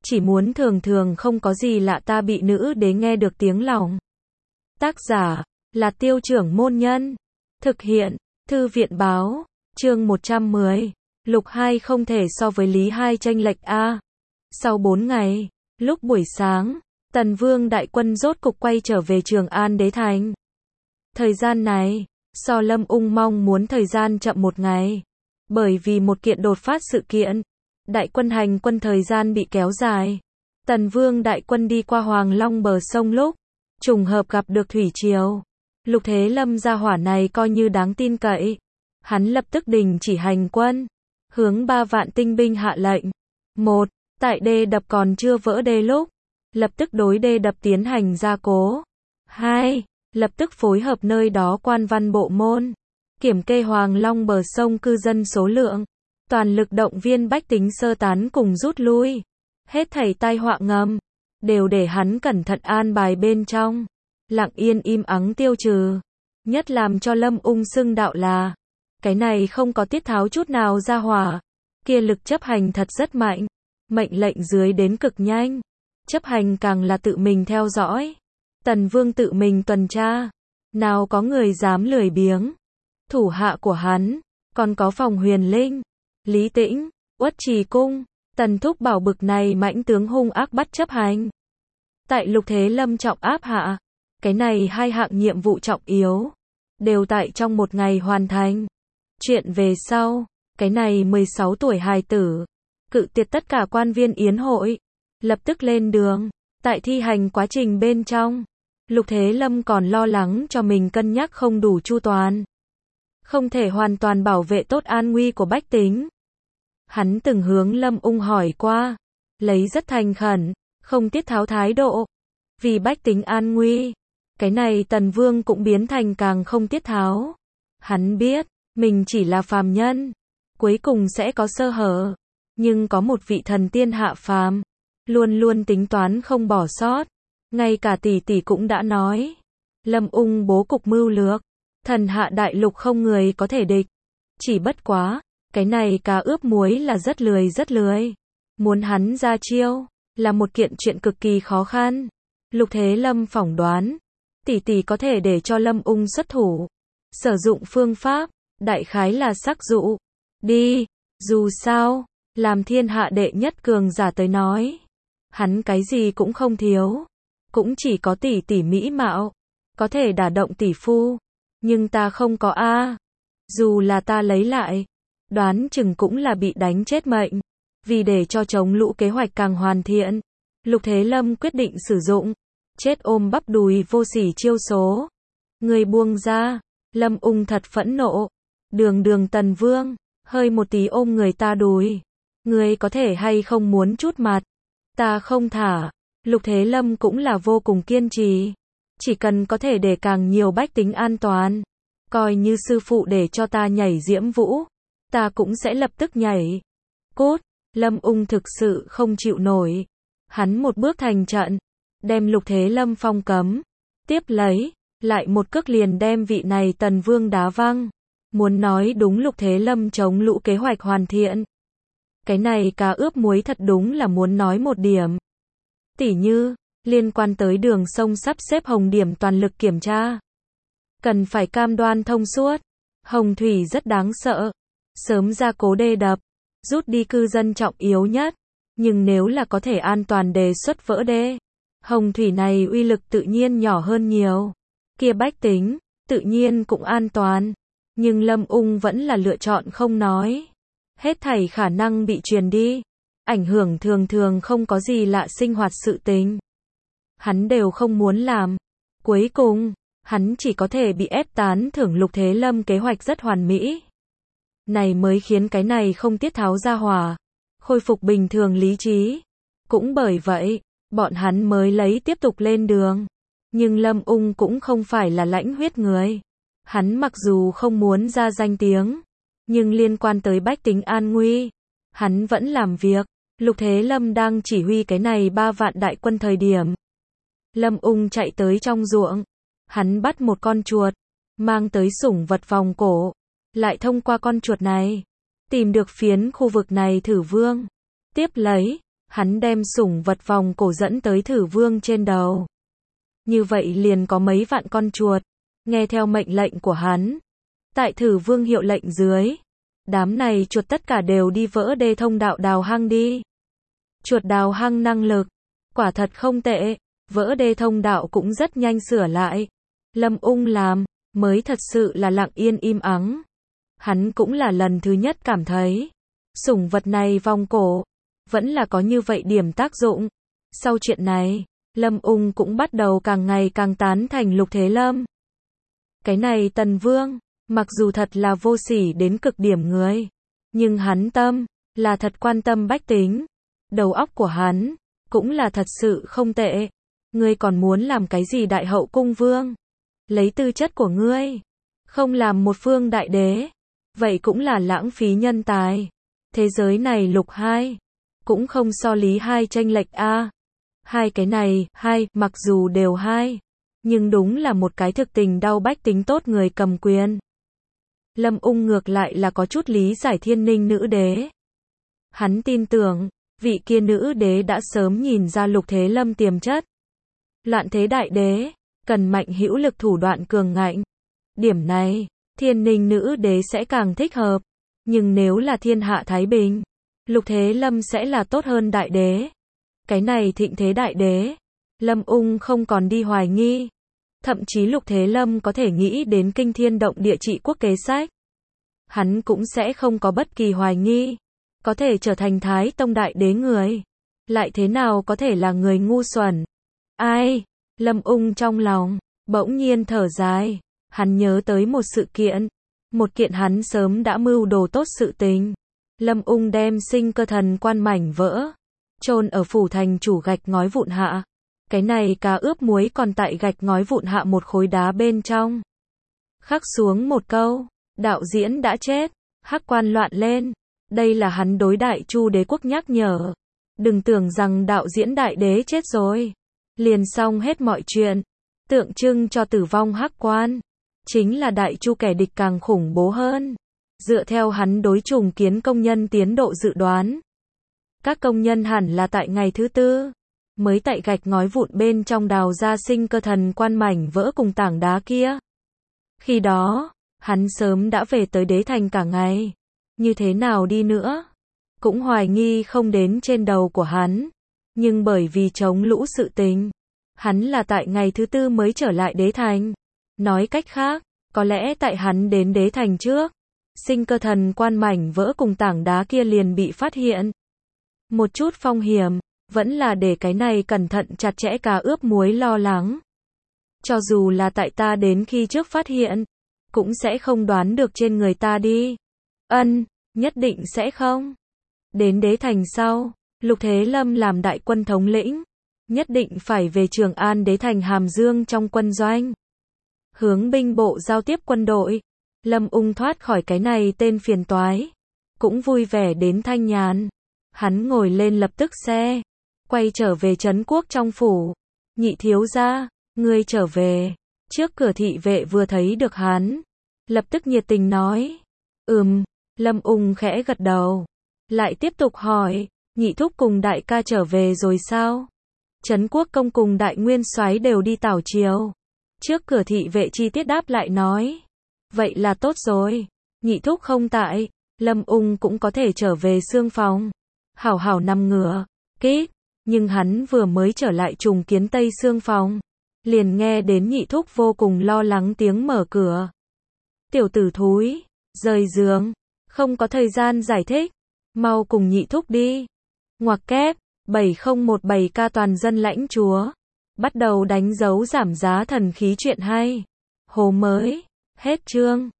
chỉ muốn thường thường không có gì lạ ta bị nữ đế nghe được tiếng lòng. Tác giả là Tiêu Trưởng Môn Nhân. Thực hiện Thư viện Báo. Chương 110. Lục 2 không thể so với Lý 2 chênh lệch a. Sau 4 ngày, lúc buổi sáng, Tần Vương đại quân rốt cục quay trở về Trường An Đế Thành. Thời gian này, so Lâm Ung mong muốn thời gian chậm một ngày. Bởi vì một kiện đột phát sự kiện, đại quân hành quân thời gian bị kéo dài. Tần Vương đại quân đi qua Hoàng Long bờ sông lúc trùng hợp gặp được thủy triều. Lục Thế Lâm gia hỏa này coi như đáng tin cậy. Hắn lập tức đình chỉ hành quân, hướng 3 vạn tinh binh hạ lệnh. 1. Tại đê đập còn chưa vỡ đê lúc, lập tức đối đê đập tiến hành gia cố. 2. Lập tức phối hợp nơi đó quan văn bộ môn, kiểm kê Hoàng Long bờ sông cư dân số lượng, toàn lực động viên bách tính sơ tán cùng rút lui. Hết thảy tai họa ngầm, đều để hắn cẩn thận an bài bên trong, lặng yên im ắng tiêu trừ. Nhất làm cho Lâm Ung xưng đạo là, cái này không có tiết tháo chút nào ra hỏa, kia lực chấp hành thật rất mạnh, mệnh lệnh dưới đến cực nhanh, chấp hành càng là tự mình theo dõi. Tần Vương tự mình tuần tra, nào có người dám lười biếng. Thủ hạ của hắn, còn có Phòng Huyền Linh, Lý Tĩnh, Uất Trì Cung, Tần Thúc Bảo bực này mãnh tướng hung ác bắt chấp hành. Tại Lục Thế Lâm trọng áp hạ, cái này 2 hạng nhiệm vụ trọng yếu, đều tại trong một ngày hoàn thành. Chuyện về sau, cái này 16 tuổi hài tử, cự tuyệt tất cả quan viên yến hội, lập tức lên đường. Tại thi hành quá trình bên trong, Lục Thế Lâm còn lo lắng cho mình cân nhắc không đủ chu toàn, không thể hoàn toàn bảo vệ tốt an nguy của bách tính. Hắn từng hướng Lâm Ung hỏi qua, lấy rất thành khẩn, không tiết tháo thái độ, vì bách tính an nguy. Cái này Tần Vương cũng biến thành càng không tiết tháo. Hắn biết, mình chỉ là phàm nhân, cuối cùng sẽ có sơ hở, nhưng có một vị thần tiên hạ phàm, luôn luôn tính toán không bỏ sót. Ngay cả tỷ tỷ cũng đã nói, Lâm Ung bố cục mưu lược, thần hạ đại lục không người có thể địch. Chỉ bất quá, cái này cá ướp muối là rất lười. Muốn hắn ra chiêu, là một kiện chuyện cực kỳ khó khăn. Lục Thế Lâm phỏng đoán, tỷ tỷ có thể để cho Lâm Ung xuất thủ. Sử dụng phương pháp, đại khái là sắc dụ. Đi, dù sao, làm thiên hạ đệ nhất cường giả tới nói, hắn cái gì cũng không thiếu. Cũng chỉ có tỷ tỷ mỹ mạo, có thể đả động tỷ phu. Nhưng ta không có a. Dù là ta lấy lại, đoán chừng cũng là bị đánh chết mệnh. Vì để cho chống lũ kế hoạch càng hoàn thiện, Lục Thế Lâm quyết định sử dụng chết ôm bắp đùi vô sỉ chiêu số. Người buông ra. Lâm Ung thật phẫn nộ. Đường Tần Vương, hơi một tí ôm người ta đùi. Người có thể hay không muốn chút mặt. Ta không thả. Lục Thế Lâm cũng là vô cùng kiên trì. Chỉ cần có thể để càng nhiều bách tính an toàn. Coi như sư phụ để cho ta nhảy diễm vũ, ta cũng sẽ lập tức nhảy. Cốt, Lâm Ung thực sự không chịu nổi. Hắn một bước thành trận, đem Lục Thế Lâm phong cấm. Tiếp lấy, lại một cước liền đem vị này Tần Vương đá văng. Muốn nói đúng Lục Thế Lâm chống lũ kế hoạch hoàn thiện. Cái này cá ướp muối thật đúng là muốn nói một điểm. Tỉ như, liên quan tới đường sông sắp xếp Hồng Điểm toàn lực kiểm tra. Cần phải cam đoan thông suốt. Hồng Thủy rất đáng sợ. Sớm ra cố đê đập, rút đi cư dân trọng yếu nhất. Nhưng nếu là có thể an toàn đề xuất vỡ đê, Hồng Thủy này uy lực tự nhiên nhỏ hơn nhiều. Kia bách tính, tự nhiên cũng an toàn. Nhưng Lâm Ung vẫn là lựa chọn không nói. Hết thảy khả năng bị truyền đi, ảnh hưởng thường không có gì lạ sinh hoạt sự tình, hắn đều không muốn làm. Cuối cùng, hắn chỉ có thể bị ép tán thưởng Lục Thế Lâm kế hoạch rất hoàn mỹ. Này mới khiến cái này không tiết tháo ra hỏa, khôi phục bình thường lý trí. Cũng bởi vậy, bọn hắn mới lấy tiếp tục lên đường. Nhưng Lâm Ung cũng không phải là lãnh huyết người. Hắn mặc dù không muốn ra danh tiếng, nhưng liên quan tới bách tính an nguy, hắn vẫn làm việc. Lục Thế Lâm đang chỉ huy cái này 3 vạn đại quân thời điểm. Lâm Ung chạy tới trong ruộng. Hắn bắt một con chuột, mang tới sủng vật vòng cổ. Lại thông qua con chuột này, tìm được phiến khu vực này thử vương. Tiếp lấy, Hắn đem sủng vật vòng cổ dẫn tới Thử Vương trên đầu. Như vậy liền có mấy vạn con chuột, nghe theo mệnh lệnh của hắn. Tại Thử Vương hiệu lệnh dưới, đám này chuột tất cả đều đi vỡ đê thông đạo đào hang đi. Chuột đào hang năng lực, quả thật không tệ, vỡ đê thông đạo cũng rất nhanh sửa lại. Lâm Ung làm, mới thật sự là lặng yên im ắng. Hắn cũng là lần thứ nhất cảm thấy, sủng vật này vòng cổ, vẫn là có như vậy điểm tác dụng. Sau chuyện này, Lâm Ung cũng bắt đầu càng ngày càng tán thành Lục Thế Lâm. Cái này Tần Vương, mặc dù thật là vô sỉ đến cực điểm người, nhưng hắn tâm, là thật quan tâm bách tính. Đầu óc của hắn, cũng là thật sự không tệ. Ngươi còn muốn làm cái gì đại hậu cung vương? Lấy tư chất của ngươi, không làm một phương đại đế, vậy cũng là lãng phí nhân tài. Thế giới này Lục hai, cũng không so Lý hai chênh lệch a. Hai cái này, hai, mặc dù đều hai, nhưng đúng là một cái thực tình đau bách tính tốt người cầm quyền. Lâm Ung ngược lại là có chút lý giải Thiên Ninh nữ đế. Hắn tin tưởng, vị kia nữ đế đã sớm nhìn ra Lục Thế Lâm tiềm chất. Loạn thế đại đế, cần mạnh hữu lực thủ đoạn cường ngạnh. Điểm này, Thiên Ninh nữ đế sẽ càng thích hợp. Nhưng nếu là thiên hạ thái bình, Lục Thế Lâm sẽ là tốt hơn đại đế. Cái này thịnh thế đại đế, Lâm Ung không còn đi hoài nghi. Thậm chí Lục Thế Lâm có thể nghĩ đến kinh thiên động địa trị quốc kế sách. Hắn cũng sẽ không có bất kỳ hoài nghi. Có thể trở thành Thái Tông đại đế người, lại thế nào có thể là người ngu xuẩn. Ai? Lâm Ung trong lòng, bỗng nhiên thở dài. Hắn nhớ tới một sự kiện. Một kiện hắn sớm đã mưu đồ tốt sự tình. Lâm Ung đem Sinh Cơ Thần Quan mảnh vỡ, chôn ở phủ thành chủ gạch ngói vụn hạ. Cái này cá ướp muối còn tại gạch ngói vụn hạ một khối đá bên trong. Khắc xuống một câu, đạo diễn đã chết, hắc quan loạn lên. Đây là hắn đối Đại Chu đế quốc nhắc nhở. Đừng tưởng rằng đạo diễn đại đế chết rồi, liền xong hết mọi chuyện. Tượng trưng cho tử vong hắc quan, chính là Đại Chu kẻ địch càng khủng bố hơn. Dựa theo hắn đối trùng kiến công nhân tiến độ dự đoán, các công nhân hẳn là tại ngày thứ tư, mới tại gạch ngói vụn bên trong đào ra Sinh Cơ Thần Quan mảnh vỡ cùng tảng đá kia. Khi đó, hắn sớm đã về tới đế thành cả ngày. Như thế nào đi nữa, cũng hoài nghi không đến trên đầu của hắn. Nhưng bởi vì chống lũ sự tình, hắn là tại ngày thứ tư mới trở lại đế thành. Nói cách khác, có lẽ tại hắn đến đế thành trước, Sinh Cơ Thần Quan mảnh vỡ cùng tảng đá kia liền bị phát hiện. Một chút phong hiểm, vẫn là để cái này cẩn thận chặt chẽ cá ướp muối lo lắng. Cho dù là tại ta đến khi trước phát hiện, cũng sẽ không đoán được trên người ta đi. Nhất định sẽ không. Đến đế thành sau, Lục Thế Lâm làm đại quân thống lĩnh, nhất định phải về Trường An đế thành Hàm Dương trong quân doanh. Hướng binh bộ giao tiếp quân đội. Lâm Ung thoát khỏi cái này tên phiền toái, cũng vui vẻ đến thanh nhàn. Hắn ngồi lên lập tức xe, quay trở về trấn quốc trong phủ. Nhị thiếu gia, ngươi trở về. Trước cửa thị vệ vừa thấy được hắn, lập tức nhiệt tình nói. Lâm Ung khẽ gật đầu, lại tiếp tục hỏi, nhị thúc cùng đại ca trở về rồi sao? Trấn quốc công cùng đại nguyên soái đều đi tảo triều. Trước cửa thị vệ chi tiết đáp lại nói. Vậy là tốt rồi, nhị thúc không tại, Lâm Ung cũng có thể trở về xương phòng. Hảo hảo nằm ngửa, kít, nhưng hắn vừa mới trở lại trùng kiến Tây xương phòng, liền nghe đến nhị thúc vô cùng lo lắng tiếng mở cửa. Tiểu tử thúi, rời giường, không có thời gian giải thích, mau cùng nhị thúc đi. Ngoặc kép, 7017K toàn dân lãnh chúa, bắt đầu đánh dấu giảm giá thần khí chuyện hay. Hồ mới, hết chương.